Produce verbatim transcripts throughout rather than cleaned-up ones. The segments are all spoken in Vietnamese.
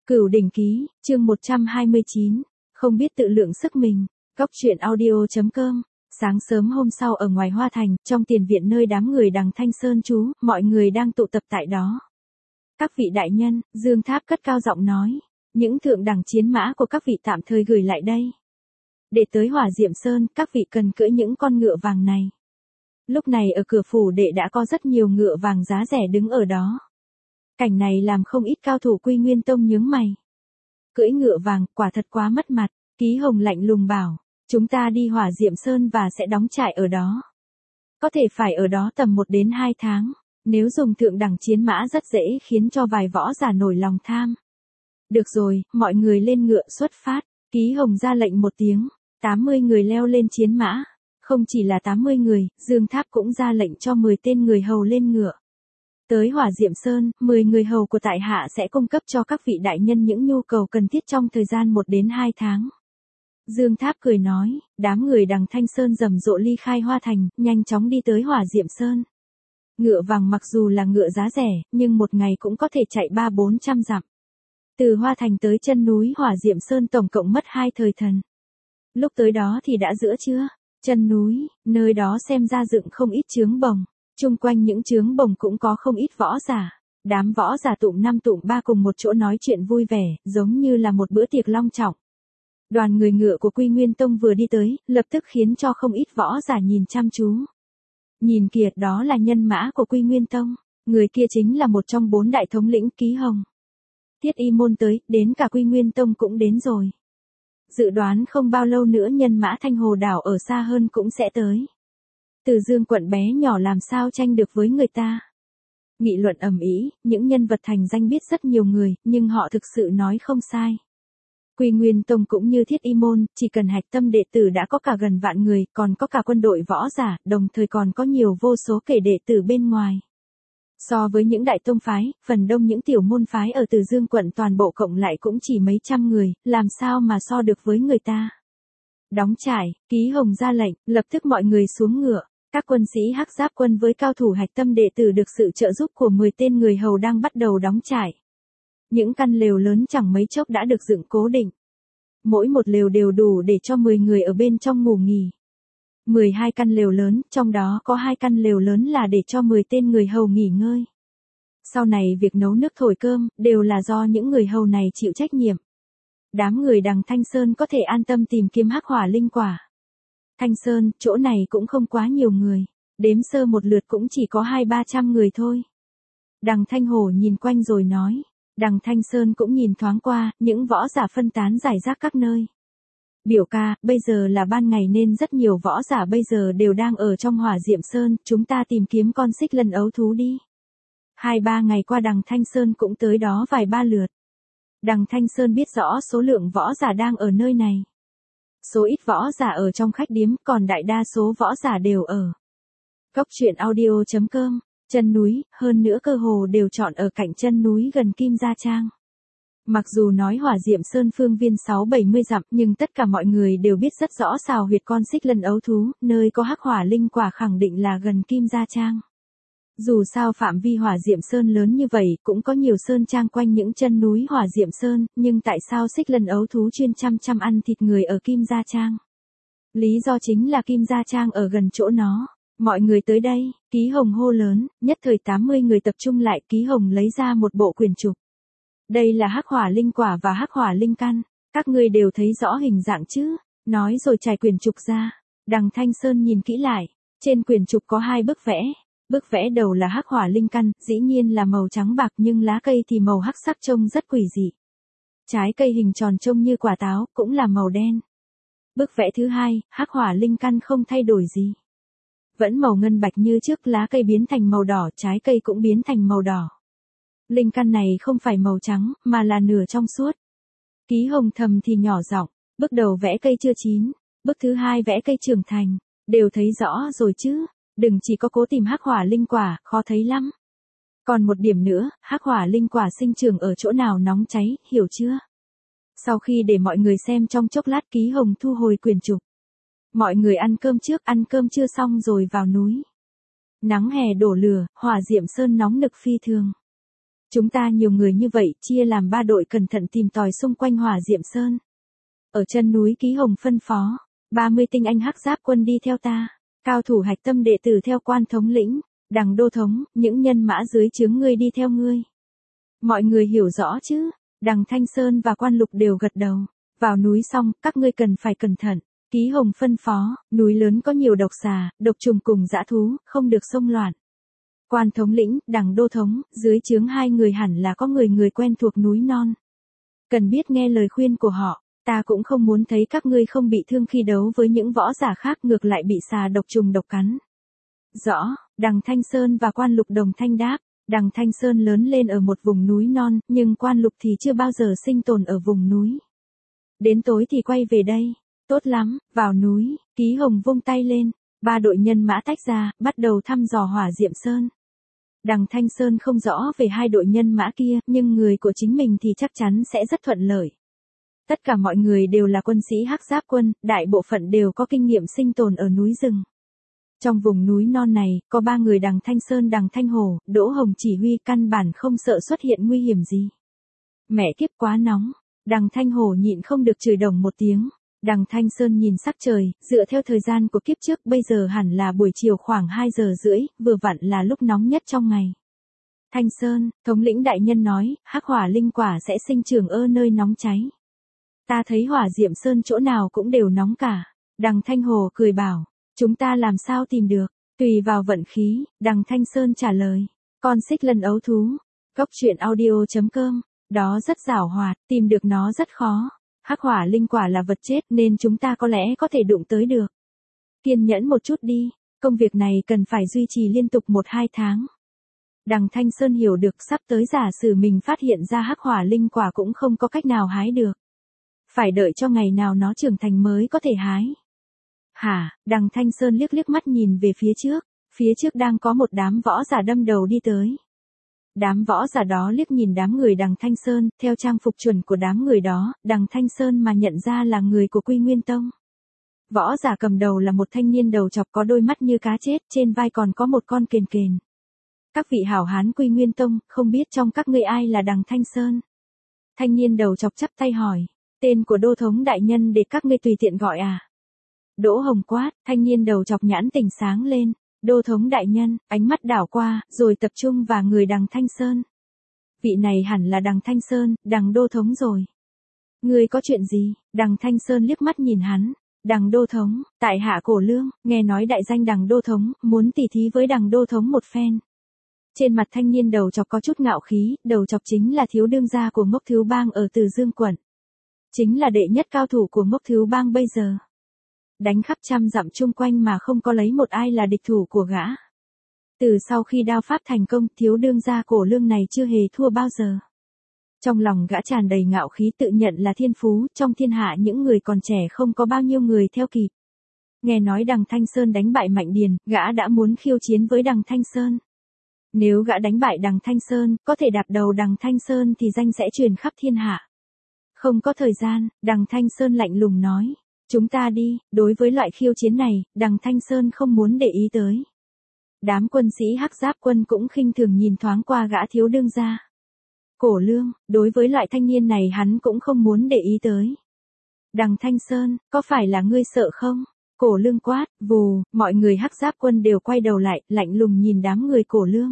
Cửu đỉnh ký, chương một trăm hai mươi chín, không biết tự lượng sức mình, góc truyện audio.com. Sáng sớm hôm sau ở ngoài Hoa Thành, trong tiền viện nơi đám người đằng Thanh Sơn trú, mọi người đang tụ tập tại đó. Các vị đại nhân, Dương Tháp cất cao giọng nói, những thượng đẳng chiến mã của các vị tạm thời gửi lại đây. Để tới Hỏa Diệm Sơn, các vị cần cưỡi những con ngựa vàng này. Lúc này ở cửa phủ đệ đã có rất nhiều ngựa vàng giá rẻ đứng ở đó. Cảnh này làm không ít cao thủ Quy Nguyên Tông nhướng mày. Cưỡi ngựa vàng, quả thật quá mất mặt. Ký Hồng lạnh lùng bảo, chúng ta đi Hỏa Diệm Sơn và sẽ đóng trại ở đó. Có thể phải ở đó tầm một đến hai tháng. Nếu dùng thượng đẳng chiến mã rất dễ khiến cho vài võ giả nổi lòng tham. Được rồi, mọi người lên ngựa xuất phát. Ký Hồng ra lệnh một tiếng, tám mươi người leo lên chiến mã. Không chỉ là tám mươi người, Dương Tháp cũng ra lệnh cho mười tên người hầu lên ngựa. Tới Hỏa Diệm Sơn, mười người hầu của tại hạ sẽ cung cấp cho các vị đại nhân những nhu cầu cần thiết trong thời gian một đến hai tháng. Dương Tháp cười nói, đám người đằng Thanh Sơn rầm rộ ly khai Hoa Thành, nhanh chóng đi tới Hỏa Diệm Sơn. Ngựa vàng mặc dù là ngựa giá rẻ, nhưng một ngày cũng có thể chạy ba bốn trăm dặm. Từ Hoa Thành tới chân núi Hỏa Diệm Sơn tổng cộng mất hai thời thần. Lúc tới đó thì đã giữa trưa, chân núi, nơi đó xem ra dựng không ít chướng bồng. Chung quanh những chướng bồng cũng có không ít võ giả. Đám võ giả tụm năm tụm ba cùng một chỗ nói chuyện vui vẻ, giống như là một bữa tiệc long trọng. Đoàn người ngựa của Quy Nguyên Tông vừa đi tới, lập tức khiến cho không ít võ giả nhìn chăm chú. Nhìn kìa, đó là nhân mã của Quy Nguyên Tông. Người kia chính là một trong bốn đại thống lĩnh Ký Hồng. Thiết Y Môn tới, đến cả Quy Nguyên Tông cũng đến rồi. Dự đoán không bao lâu nữa nhân mã Thanh Hồ Đảo ở xa hơn cũng sẽ tới. Từ Dương quận bé nhỏ làm sao tranh được với người ta. Nghị luận ầm ĩ, những nhân vật thành danh biết rất nhiều người, nhưng họ thực sự nói không sai. Quy Nguyên Tông cũng như Thiết Y Môn, chỉ cần hạch tâm đệ tử đã có cả gần vạn người, còn có cả quân đội võ giả, đồng thời còn có nhiều vô số kể đệ tử bên ngoài. So với những đại tông phái, phần đông những tiểu môn phái ở Từ Dương quận toàn bộ cộng lại cũng chỉ mấy trăm người, làm sao mà so được với người ta. Đóng trại, Ký Hồng ra lệnh, lập tức mọi người xuống ngựa. Các quân sĩ Hắc Giáp quân với cao thủ hạch tâm đệ tử được sự trợ giúp của mười tên người hầu đang bắt đầu đóng trại. Những căn lều lớn chẳng mấy chốc đã được dựng cố định. Mỗi một lều đều đủ để cho mười người ở bên trong ngủ nghỉ. mười hai căn lều lớn, trong đó có hai căn lều lớn là để cho mười tên người hầu nghỉ ngơi. Sau này việc nấu nước thổi cơm, đều là do những người hầu này chịu trách nhiệm. Đám người đằng Thanh Sơn có thể an tâm tìm kiếm hắc hỏa linh quả. Thanh Sơn, chỗ này cũng không quá nhiều người. Đếm sơ một lượt cũng chỉ có hai ba trăm người thôi. Đằng Thanh Hổ nhìn quanh rồi nói. Đằng Thanh Sơn cũng nhìn thoáng qua, những võ giả phân tán rải rác các nơi. Biểu ca, bây giờ là ban ngày nên rất nhiều võ giả bây giờ đều đang ở trong Hỏa Diệm Sơn, chúng ta tìm kiếm con xích lân ấu thú đi. Hai ba ngày qua đằng Thanh Sơn cũng tới đó vài ba lượt. Đằng Thanh Sơn biết rõ số lượng võ giả đang ở nơi này. Số ít võ giả ở trong khách điếm, còn đại đa số võ giả đều ở góc truyện audio.com, chân núi, hơn nữa cơ hồ đều chọn ở cạnh chân núi gần Kim Gia Trang. Mặc dù nói Hỏa Diệm Sơn phương viên sáu bảy mươi dặm, nhưng tất cả mọi người đều biết rất rõ xào huyệt con xích lân ấu thú, nơi có hắc hỏa linh quả khẳng định là gần Kim Gia Trang. Dù sao phạm vi Hỏa Diệm Sơn lớn như vậy, cũng có nhiều sơn trang quanh những chân núi Hỏa Diệm Sơn, nhưng tại sao xích lân ấu thú chuyên chăm chăm ăn thịt người ở Kim Gia Trang? Lý do chính là Kim Gia Trang ở gần chỗ nó. Mọi người tới đây, Ký Hồng hô lớn, nhất thời tám mươi người tập trung lại, Ký Hồng lấy ra một bộ quyển trục. Đây là hắc hỏa linh quả và hắc hỏa linh căn, các ngươi đều thấy rõ hình dạng chứ? Nói rồi trải quyển trục ra. Đằng Thanh Sơn nhìn kỹ lại, trên quyển trục có hai bức vẽ. Bức vẽ đầu là hắc hỏa linh căn, dĩ nhiên là màu trắng bạc nhưng lá cây thì màu hắc sắc trông rất quỷ dị. Trái cây hình tròn trông như quả táo, cũng là màu đen. Bức vẽ thứ hai, hắc hỏa linh căn không thay đổi gì. Vẫn màu ngân bạch như trước, lá cây biến thành màu đỏ, trái cây cũng biến thành màu đỏ. Linh căn này không phải màu trắng, mà là nửa trong suốt. Ký Hồng thầm thì nhỏ giọng, bước đầu vẽ cây chưa chín, bước thứ hai vẽ cây trưởng thành, đều thấy rõ rồi chứ. Đừng chỉ có cố tìm hắc hỏa linh quả, khó thấy lắm. Còn một điểm nữa, hắc hỏa linh quả sinh trưởng ở chỗ nào nóng cháy, hiểu chưa? Sau khi để mọi người xem trong chốc lát, Ký Hồng thu hồi quyển trục. Mọi người ăn cơm trước, ăn cơm chưa xong rồi vào núi. Nắng hè đổ lửa, Hỏa Diệm Sơn nóng nực phi thường. Chúng ta nhiều người như vậy, chia làm ba đội cẩn thận tìm tòi xung quanh Hỏa Diệm Sơn. Ở chân núi Ký Hồng phân phó, ba mươi tinh anh hắc giáp quân đi theo ta, cao thủ hạch tâm đệ tử theo Quan thống lĩnh, Đằng đô thống, những nhân mã dưới trướng ngươi đi theo ngươi. Mọi người hiểu rõ chứ? Đằng Thanh Sơn và Quan Lục đều gật đầu. Vào núi xong, các ngươi cần phải cẩn thận. Ký Hồng phân phó, núi lớn có nhiều độc xà, độc trùng cùng dã thú, không được xông loạn. Quan thống lĩnh, Đằng đô thống, dưới trướng hai người hẳn là có người người quen thuộc núi non. Cần biết nghe lời khuyên của họ, ta cũng không muốn thấy các ngươi không bị thương khi đấu với những võ giả khác, ngược lại bị xà độc trùng độc cắn. Rõ, Đằng Thanh Sơn và Quan Lục đồng thanh đáp. Đằng Thanh Sơn lớn lên ở một vùng núi non, nhưng Quan Lục thì chưa bao giờ sinh tồn ở vùng núi. Đến tối thì quay về đây. Tốt lắm, vào núi. Ký Hồng vung tay lên. Ba đội nhân mã tách ra, bắt đầu thăm dò Hỏa Diệm Sơn. Đằng Thanh Sơn không rõ về hai đội nhân mã kia, nhưng người của chính mình thì chắc chắn sẽ rất thuận lợi. Tất cả mọi người đều là quân sĩ hắc giáp quân, đại bộ phận đều có kinh nghiệm sinh tồn ở núi rừng. Trong vùng núi non này, có ba người Đằng Thanh Sơn, Đằng Thanh Hổ, Đỗ Hồng chỉ huy, căn bản không sợ xuất hiện nguy hiểm gì. Mẹ kiếp quá nóng. Đằng Thanh Hổ nhịn không được chửi đồng một tiếng. Đằng Thanh Sơn nhìn sắc trời, dựa theo thời gian của kiếp trước bây giờ hẳn là buổi chiều khoảng hai giờ rưỡi, vừa vặn là lúc nóng nhất trong ngày. Thanh Sơn, thống lĩnh đại nhân nói, hắc hỏa linh quả sẽ sinh trưởng ở nơi nóng cháy. Ta thấy Hỏa Diệm Sơn chỗ nào cũng đều nóng cả. Đằng Thanh Hổ cười bảo, chúng ta làm sao tìm được, tùy vào vận khí. Đằng Thanh Sơn trả lời, con xích lân ấu thú. Cốc truyện audio chấm com, đó rất giảo hoạt, tìm được nó rất khó. Hắc hỏa linh quả là vật chết nên chúng ta có lẽ có thể đụng tới được. Kiên nhẫn một chút đi, công việc này cần phải duy trì liên tục một hai tháng. Đằng Thanh Sơn hiểu được sắp tới giả sử mình phát hiện ra hắc hỏa linh quả cũng không có cách nào hái được. Phải đợi cho ngày nào nó trưởng thành mới có thể hái. Hả, Đằng Thanh Sơn liếc liếc mắt nhìn về phía trước, phía trước đang có một đám võ giả đâm đầu đi tới. Đám võ giả đó liếc nhìn đám người Đằng Thanh Sơn, theo trang phục chuẩn của đám người đó, Đằng Thanh Sơn mà nhận ra là người của Quy Nguyên Tông. Võ giả cầm đầu là một thanh niên đầu chọc có đôi mắt như cá chết, trên vai còn có một con kền kền. Các vị hảo hán Quy Nguyên Tông, không biết trong các ngươi ai là Đằng Thanh Sơn? Thanh niên đầu chọc chắp tay hỏi, tên của đô thống đại nhân để các ngươi tùy tiện gọi à? Đỗ Hồng quát, thanh niên đầu chọc nhãn tỉnh sáng lên. Đô thống đại nhân, ánh mắt đảo qua, rồi tập trung vào người Đằng Thanh Sơn. Vị này hẳn là Đằng Thanh Sơn, Đằng đô thống rồi. Ngươi có chuyện gì? Đằng Thanh Sơn liếc mắt nhìn hắn. Đằng đô thống, tại hạ Cổ Lương, nghe nói đại danh Đằng đô thống, muốn tỉ thí với Đằng đô thống một phen. Trên mặt thanh niên đầu chọc có chút ngạo khí, đầu chọc chính là thiếu đương gia của Ngốc Thiếu Bang ở Từ Dương quận. Chính là đệ nhất cao thủ của Ngốc Thiếu Bang bây giờ. Đánh khắp trăm dặm chung quanh mà không có lấy một ai là địch thủ của gã. Từ sau khi đao pháp thành công, thiếu đương gia Cổ Lương này chưa hề thua bao giờ. Trong lòng gã tràn đầy ngạo khí, tự nhận là thiên phú, trong thiên hạ những người còn trẻ không có bao nhiêu người theo kịp. Nghe nói Đằng Thanh Sơn đánh bại Mạnh Điền, gã đã muốn khiêu chiến với Đằng Thanh Sơn. Nếu gã đánh bại Đằng Thanh Sơn, có thể đạp đầu Đằng Thanh Sơn thì danh sẽ truyền khắp thiên hạ. Không có thời gian, Đằng Thanh Sơn lạnh lùng nói. Chúng ta đi, đối với loại khiêu chiến này, Đằng Thanh Sơn không muốn để ý tới. Đám quân sĩ hắc giáp quân cũng khinh thường nhìn thoáng qua gã thiếu đương gia. Cổ Lương, đối với loại thanh niên này hắn cũng không muốn để ý tới. Đằng Thanh Sơn, có phải là ngươi sợ không? Cổ Lương quát, vù, mọi người hắc giáp quân đều quay đầu lại, lạnh lùng nhìn đám người Cổ Lương.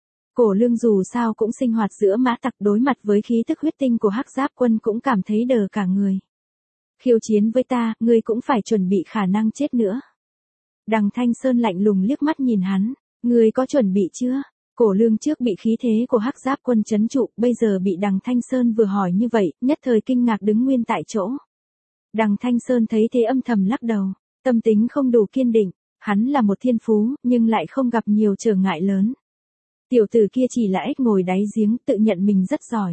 Cổ Lương dù sao cũng sinh hoạt giữa mã tặc, đối mặt với khí tức huyết tinh của hắc giáp quân cũng cảm thấy đờ cả người. Khiêu chiến với ta, ngươi cũng phải chuẩn bị khả năng chết nữa. Đằng Thanh Sơn lạnh lùng liếc mắt nhìn hắn, ngươi có chuẩn bị chưa? Cổ Lương trước bị khí thế của hắc giáp quân trấn trụ, bây giờ bị Đằng Thanh Sơn vừa hỏi như vậy, nhất thời kinh ngạc đứng nguyên tại chỗ. Đằng Thanh Sơn thấy thế âm thầm lắc đầu, tâm tính không đủ kiên định, hắn là một thiên phú, nhưng lại không gặp nhiều trở ngại lớn. Tiểu tử kia chỉ là ếch ngồi đáy giếng, tự nhận mình rất giỏi.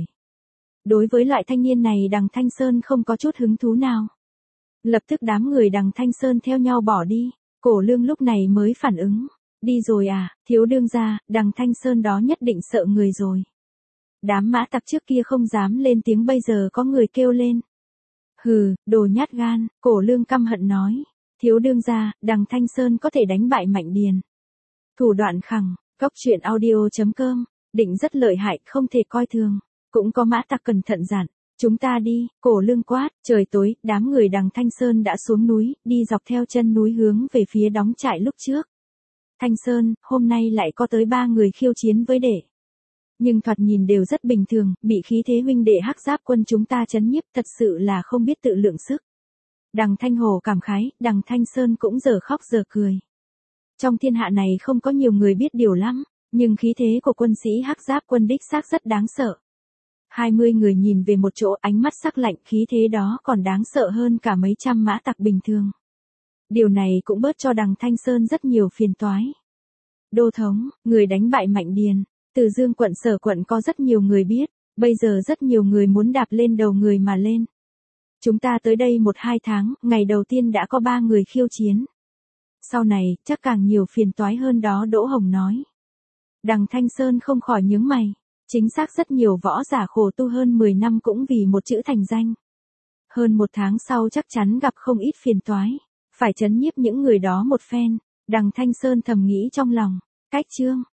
Đối với loại thanh niên này Đằng Thanh Sơn không có chút hứng thú nào. Lập tức đám người Đằng Thanh Sơn theo nhau bỏ đi, Cổ Lương lúc này mới phản ứng. Đi rồi à, thiếu đương gia, Đằng Thanh Sơn đó nhất định sợ người rồi. Đám mã tặc trước kia không dám lên tiếng bây giờ có người kêu lên. Hừ, đồ nhát gan, Cổ Lương căm hận nói. Thiếu đương gia, Đằng Thanh Sơn có thể đánh bại Mạnh Điền. Thủ đoạn khẳng, cốc truyện audio chấm com Định rất lợi hại, không thể coi thường. Cũng có mã tặc cẩn thận dặn, chúng ta đi, Cổ Lương quát, trời tối, đám người đằng Thanh Sơn đã xuống núi, đi dọc theo chân núi hướng về phía đóng trại lúc trước. Thanh Sơn, hôm nay lại có tới ba người khiêu chiến với đệ. Nhưng thoạt nhìn đều rất bình thường, bị khí thế huynh đệ Hắc Giáp quân chúng ta chấn nhiếp, thật sự là không biết tự lượng sức. Đằng Thanh Hồ cảm khái, đằng Thanh Sơn cũng giờ khóc giờ cười. Trong thiên hạ này không có nhiều người biết điều lắm, nhưng khí thế của quân sĩ Hắc Giáp quân đích xác rất đáng sợ. Hai mươi người nhìn về một chỗ, ánh mắt sắc lạnh, khí thế đó còn đáng sợ hơn cả mấy trăm mã tặc bình thường. Điều này cũng bớt cho đằng Thanh Sơn rất nhiều phiền toái. Đô thống, người đánh bại Mạnh Điền, Từ Dương quận Sở quận có rất nhiều người biết, bây giờ rất nhiều người muốn đạp lên đầu người mà lên. Chúng ta tới đây một hai tháng, ngày đầu tiên đã có ba người khiêu chiến. Sau này, chắc càng nhiều phiền toái hơn đó, Đỗ Hồng nói. Đằng Thanh Sơn không khỏi nhướng mày. Chính xác rất nhiều võ giả khổ tu hơn mười năm cũng vì một chữ thành danh. Hơn một tháng sau chắc chắn gặp không ít phiền toái. Phải trấn nhiếp những người đó một phen. Đằng Thanh Sơn thầm nghĩ trong lòng. Cách chương.